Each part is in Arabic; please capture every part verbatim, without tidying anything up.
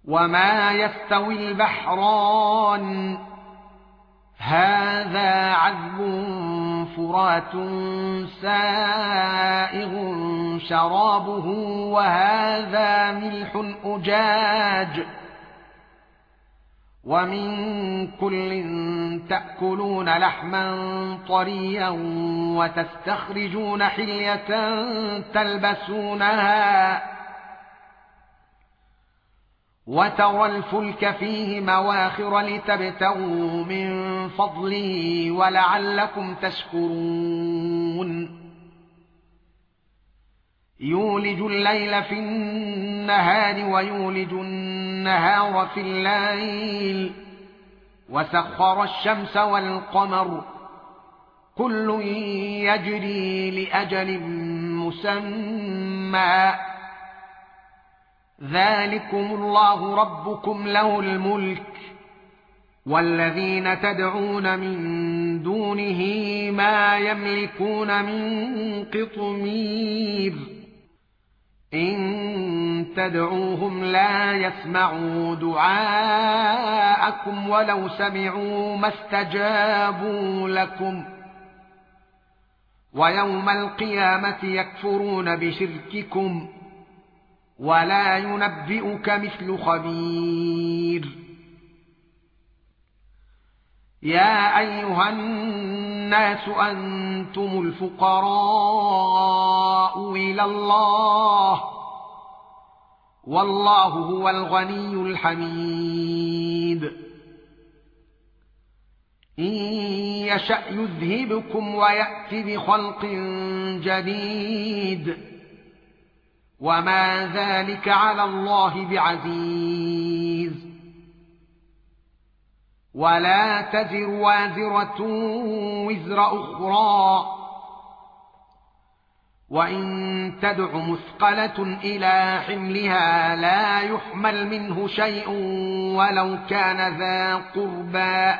وما يستوي البحران هذا عذب فرات سائغ شرابه وهذا ملح أجاج ومن كل تأكلون لحما طريا وتستخرجون حلية تلبسونها وترى الفلك فيه مواخر لتبتغوا من فضله ولعلكم تشكرون يولج الليل في النهار ويولج النهار في الليل وسخر الشمس والقمر كل يجري لأجل مسمى ذلكم الله ربكم له الملك والذين تدعون من دونه ما يملكون من قطمير إن تدعوهم لا يسمعوا دعاءكم ولو سمعوا ما استجابوا لكم ويوم القيامة يكفرون بشرككم ولا ينبئك مثل خبير يا أيها الناس أنتم الفقراء إلى الله والله هو الغني الحميد إن يشأ يذهبكم ويأتي بخلق جديد وما ذلك على الله بعزيز ولا تزر وازرة وزر أخرى وإن تدع مثقلة إلى حملها لا يحمل منه شيء ولو كان ذا قربى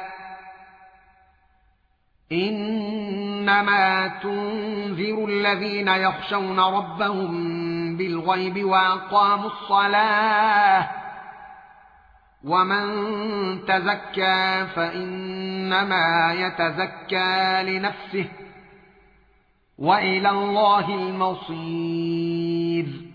إنما تنذر الذين يخشون ربهم بالغيب وأقاموا الصلاة ومن تزكى فإنما يتزكى لنفسه وإلى الله المصير